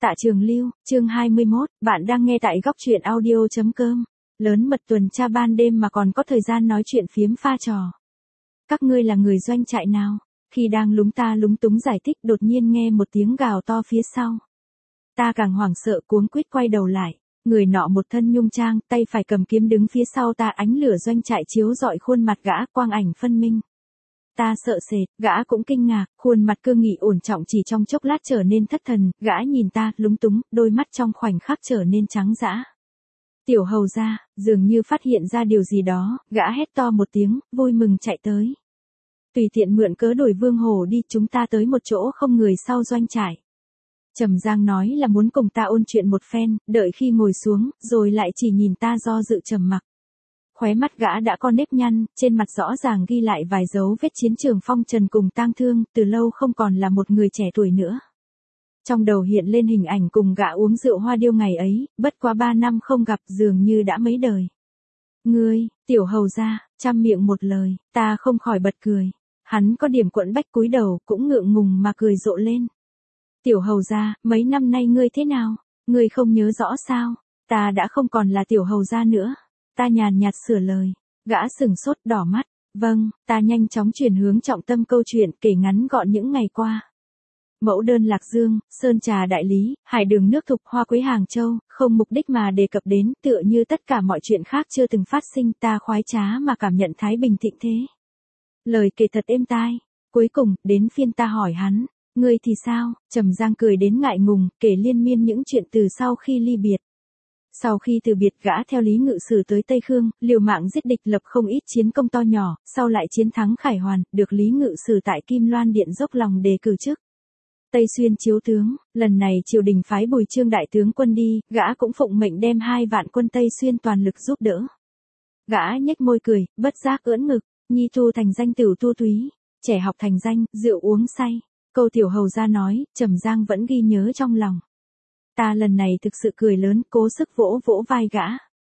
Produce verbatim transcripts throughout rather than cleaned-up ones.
Tạ Trường Lưu, chương hai mươi mốt, bạn đang nghe tại góc truyện audio chấm com. Lớn mật tuần tra ban đêm mà còn có thời gian nói chuyện phiếm pha trò. Các ngươi là người doanh trại nào? Khi đang lúng ta lúng túng giải thích đột nhiên nghe một tiếng gào to phía sau. Ta càng hoảng sợ cuống quýt quay đầu lại. Người nọ một thân nhung trang, tay phải cầm kiếm đứng phía sau ta, ánh lửa doanh trại chiếu rọi khuôn mặt gã, quang ảnh phân minh. Ta sợ sệt, gã cũng kinh ngạc, khuôn mặt cương nghị ổn trọng chỉ trong chốc lát trở nên thất thần, gã nhìn ta, lúng túng, đôi mắt trong khoảnh khắc trở nên trắng dã. Tiểu hầu gia, dường như phát hiện ra điều gì đó, gã hét to một tiếng, vui mừng chạy tới. Tùy tiện mượn cớ đuổi Vương Hổ đi, chúng ta tới một chỗ không người sau doanh trại. Trầm Giang nói là muốn cùng ta ôn chuyện một phen, đợi khi ngồi xuống, rồi lại chỉ nhìn ta do dự trầm mặc. Khóe mắt gã đã có nếp nhăn, trên mặt rõ ràng ghi lại vài dấu vết chiến trường phong trần cùng tang thương, từ lâu không còn là một người trẻ tuổi nữa. Trong đầu hiện lên hình ảnh cùng gã uống rượu hoa điêu ngày ấy, bất quá ba năm không gặp dường như đã mấy đời. Ngươi, tiểu hầu gia, trăm miệng một lời, ta không khỏi bật cười. Hắn có điểm quẫn bách cúi đầu, cũng ngượng ngùng mà cười rộ lên. Tiểu hầu gia, mấy năm nay ngươi thế nào? Ngươi không nhớ rõ sao? Ta đã không còn là tiểu hầu gia nữa. Ta nhàn nhạt sửa lời, gã sừng sốt đỏ mắt, vâng, ta nhanh chóng chuyển hướng trọng tâm câu chuyện kể ngắn gọn những ngày qua. Mẫu đơn Lạc Dương, Sơn Trà Đại Lý, hải đường nước Thục, hoa quế Hàng Châu, không mục đích mà đề cập đến, tựa như tất cả mọi chuyện khác chưa từng phát sinh, ta khoái trá mà cảm nhận thái bình thịnh thế. Lời kể thật êm tai, cuối cùng, đến phiên ta hỏi hắn, ngươi thì sao? Trầm Giang cười đến ngại ngùng, kể liên miên những chuyện từ sau khi ly biệt. Sau khi từ biệt gã theo Lý Ngự Sử tới Tây Khương, liều mạng giết địch lập không ít chiến công to nhỏ, sau lại chiến thắng Khải Hoàn, được Lý Ngự Sử tại Kim Loan Điện dốc lòng đề cử chức Tây Xuyên chiếu tướng, lần này triều đình phái Bùi Trương đại tướng quân đi, gã cũng phụng mệnh đem hai vạn quân Tây Xuyên toàn lực giúp đỡ. Gã nhếch môi cười, bất giác ưỡn ngực, nhi tu thành danh tửu tu túy, trẻ học thành danh, rượu uống say. Câu tiểu hầu gia nói, Trầm Giang vẫn ghi nhớ trong lòng. Ta lần này thực sự cười lớn, cố sức vỗ vỗ vai gã.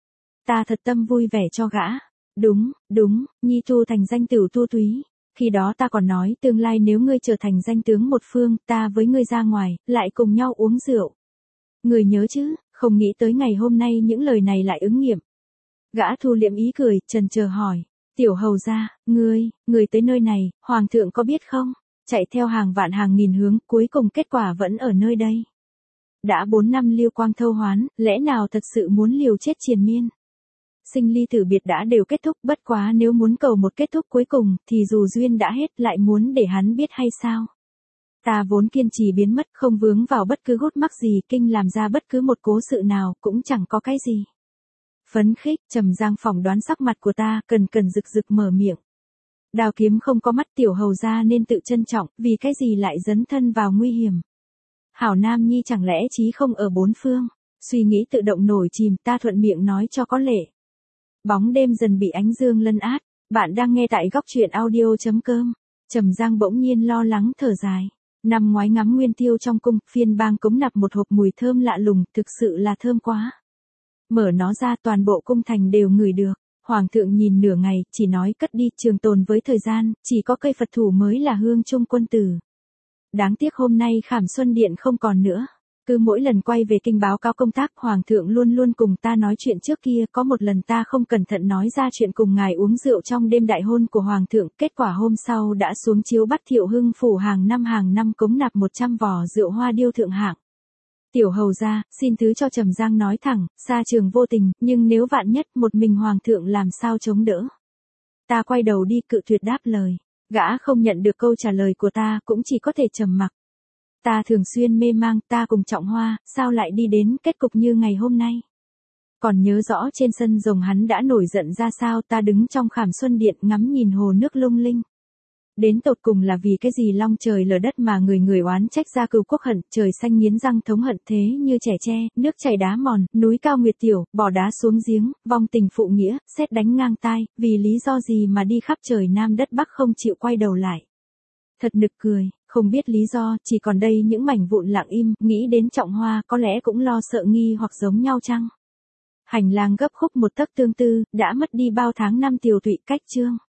Ta thật tâm vui vẻ cho gã. Đúng, đúng, nhi tu thành danh tửu tu túy. Khi đó ta còn nói tương lai nếu ngươi trở thành danh tướng một phương, ta với ngươi ra ngoài, lại cùng nhau uống rượu. Ngươi nhớ chứ, không nghĩ tới ngày hôm nay những lời này lại ứng nghiệm. Gã thu liệm ý cười, trần chờ hỏi. Tiểu hầu gia, ngươi, ngươi tới nơi này, hoàng thượng có biết không? Chạy theo hàng vạn hàng nghìn hướng, cuối cùng kết quả vẫn ở nơi đây. Đã bốn năm liêu quang thâu hoán, lẽ nào thật sự muốn liều chết triền miên? Sinh ly tử biệt đã đều kết thúc, bất quá nếu muốn cầu một kết thúc cuối cùng, thì dù duyên đã hết lại muốn để hắn biết hay sao? Ta vốn kiên trì biến mất, không vướng vào bất cứ gút mắc gì, kinh làm ra bất cứ một cố sự nào, cũng chẳng có cái gì. Phấn khích, Trầm Giang phỏng đoán sắc mặt của ta, cần cần rực rực mở miệng. Đao kiếm không có mắt, tiểu hầu gia nên tự trân trọng, vì cái gì lại dấn thân vào nguy hiểm. Hảo Nam Nhi chẳng lẽ chí không ở bốn phương, suy nghĩ tự động nổi chìm, ta thuận miệng nói cho có lệ. Bóng đêm dần bị ánh dương lấn át, bạn đang nghe tại góc truyện audio chấm com. Trầm Giang bỗng nhiên lo lắng thở dài. Năm ngoái ngắm nguyên tiêu trong cung, phiên bang cống nạp một hộp mùi thơm lạ lùng, thực sự là thơm quá. Mở nó ra toàn bộ cung thành đều ngửi được. Hoàng thượng nhìn nửa ngày, chỉ nói cất đi, trường tồn với thời gian, chỉ có cây Phật thủ mới là hương trung quân tử. Đáng tiếc hôm nay Khảm Xuân Điện không còn nữa. Cứ mỗi lần quay về kinh báo cáo công tác, Hoàng thượng luôn luôn cùng ta nói chuyện trước kia, có một lần ta không cẩn thận nói ra chuyện cùng ngài uống rượu trong đêm đại hôn của Hoàng thượng, kết quả hôm sau đã xuống chiếu bắt Thiệu Hưng phủ hàng năm hàng năm cống nạp một trăm vò rượu hoa điêu thượng hạng. Tiểu hầu gia, xin thứ cho Trầm Giang nói thẳng, xa trường vô tình, nhưng nếu vạn nhất một mình Hoàng thượng làm sao chống đỡ. Ta quay đầu đi cự tuyệt đáp lời. Gã không nhận được câu trả lời của ta, cũng chỉ có thể trầm mặc. Ta thường xuyên mê mang, ta cùng Trọng Hoa, sao lại đi đến kết cục như ngày hôm nay. Còn nhớ rõ trên sân rồng hắn đã nổi giận ra sao, ta đứng trong Khảm Xuân Điện ngắm nhìn hồ nước lung linh. Đến tột cùng là vì cái gì long trời lở đất mà người người oán trách ra cừu quốc hận, trời xanh nghiến răng thống hận thế như trẻ tre, nước chảy đá mòn, núi cao nguyệt tiểu, bỏ đá xuống giếng, vong tình phụ nghĩa, sét đánh ngang tai, vì lý do gì mà đi khắp trời nam đất bắc không chịu quay đầu lại. Thật nực cười, không biết lý do, chỉ còn đây những mảnh vụn lặng im, nghĩ đến Trọng Hoa có lẽ cũng lo sợ nghi hoặc giống nhau chăng? Hành lang gấp khúc một tấc tương tư, đã mất đi bao tháng năm tiều tụy cách chương.